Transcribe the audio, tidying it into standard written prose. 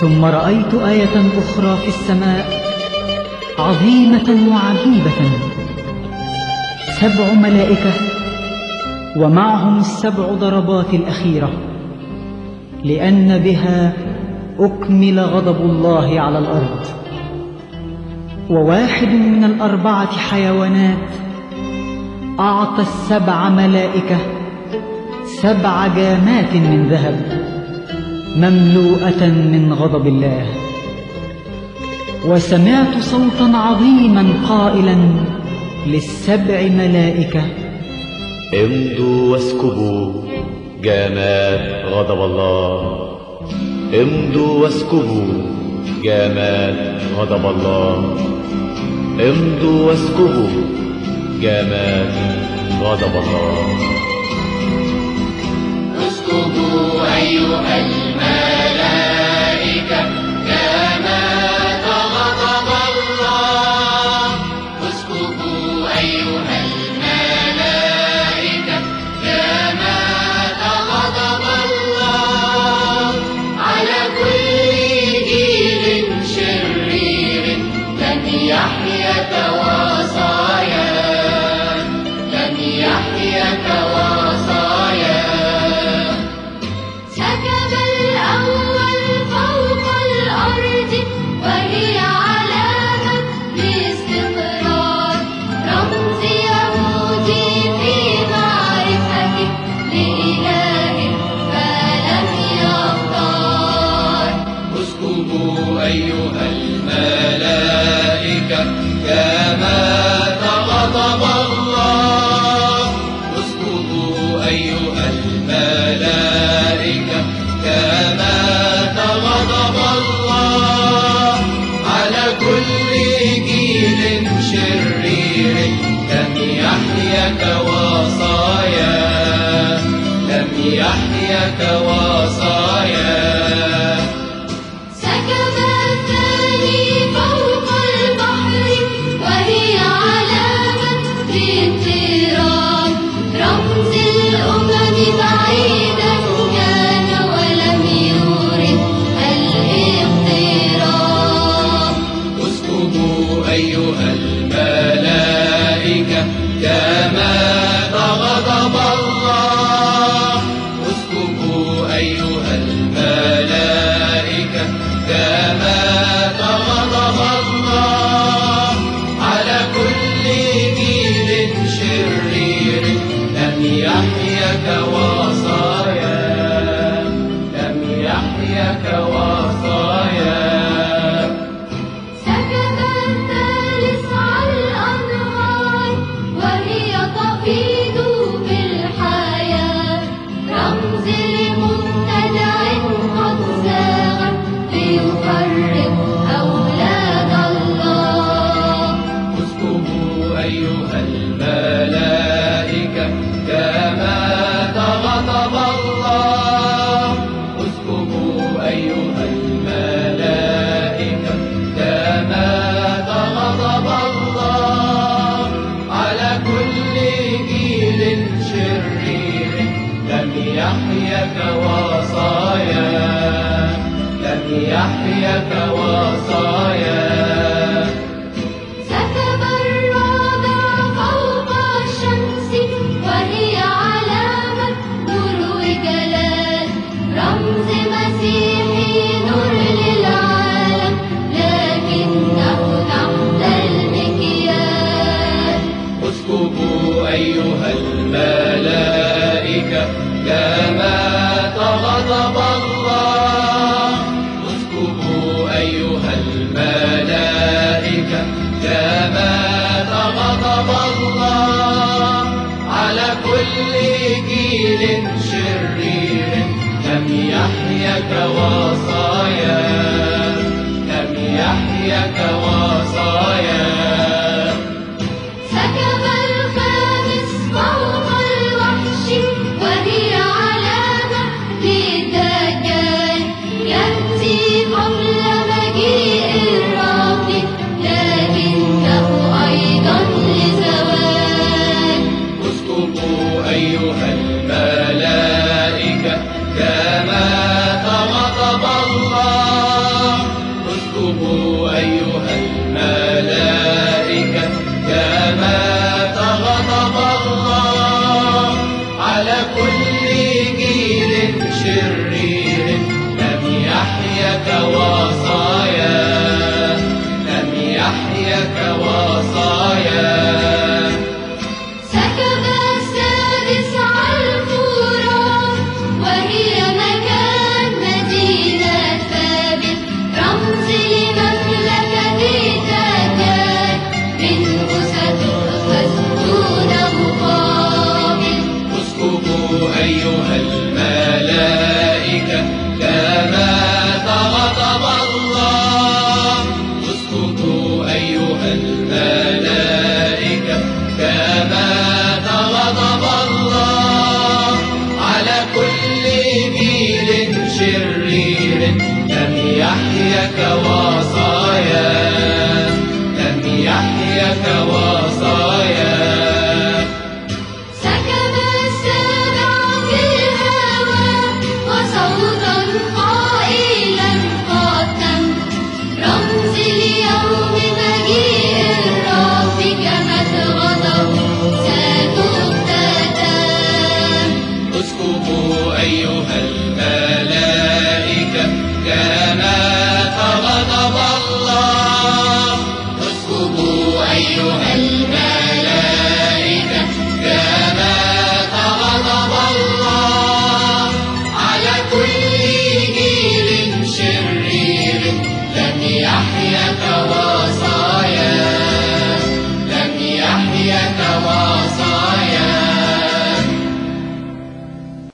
ثم رأيت آية أخرى في السماء عظيمة وعجيبة، 7 ملائكة ومعهم ال7 ضربات الأخيرة، لأن بها أكمل غضب الله على الأرض. وواحد من ال4 حيوانات أعطى ال7 ملائكة 7 جامات من ذهب مملوءة من غضب الله. وسمعت صوتا عظيما قائلا لل7 ملائكة: امضوا واسكبوا جامات غضب الله، امضوا واسكبوا جامات غضب الله، امضوا واسكبوا جامات غضب الله. اسكبوا أيها الملائكة جامات غضب الله، اسكبوا أيها الملائكة جامات غضب الله على كل جيل شرير لن يحيا كوصايا، لن يحيا كوصايا. سكب الأول فوق الأرض وهي علامة لاستقرار، رمز يهودي في معرفته لإله فلم يختار. اسكبوا أيها الملائكة جامات غضب الله، اسكبوا أيها الملائكة جامات غضب الله على كل جيل شرير لم يحيا كوصايا، لم يحيا كوصايا. سكب الثاني فوق البحر وهي علامة لانترام، رمز الأمم بعيدا كان ولم يورد الاضطراب. اسكبوا أيها الملائكة جامات غضب الله، اسكبوا أيها الملائكة جامات غضب الله على كل جيل شرير لم يحيا كوصايا، لم يحيا كوصايا. سكب الثالث على الأنهار وهي تفيض بالحياة، رمز لمبتدع قد زاغ ليفرق أولاد الله. اسكبوا أيها الملائكة جامات غضب الله، اسكبوا أيها الملائكة جامات غضب الله على كل جيل شرير لم يحيا كوصايا، لم يحيا كوصايا. سكب الرابع فوق الشمس وهي علامة نور وجلال، رمز مسيحي نور للعالم لكنه تحت المكيال. اسكبوا أيها الملائكة جامات غضب الله، اسكبوا أيها الملائكة جامات غضب الله على كل جيل شرير لم يحيا كوصايا، لم يحيا كوصايا. سكب الخامس فوق الوحش وهي علامة للدجال، يأتي قبل مجيء الرب لكنه أيضا لزوال. اسكبوا أيها الملائكة جامات غضب الله، أيها الملائكة كما غضب الله على كل جيل شرير لم يحيك وصايا لم يحيك وصايا سكب السابع في الهوى وصوتا قائلا قد تم رمز اليوم مجيء الرب كما غضب ستختتم اسكبوا أيها الملائكة كما غضب الله اسكبوا أيها الملائكة كما غضب الله على كل جيل شرير لم يحيك وصايا لم يحيك وصايا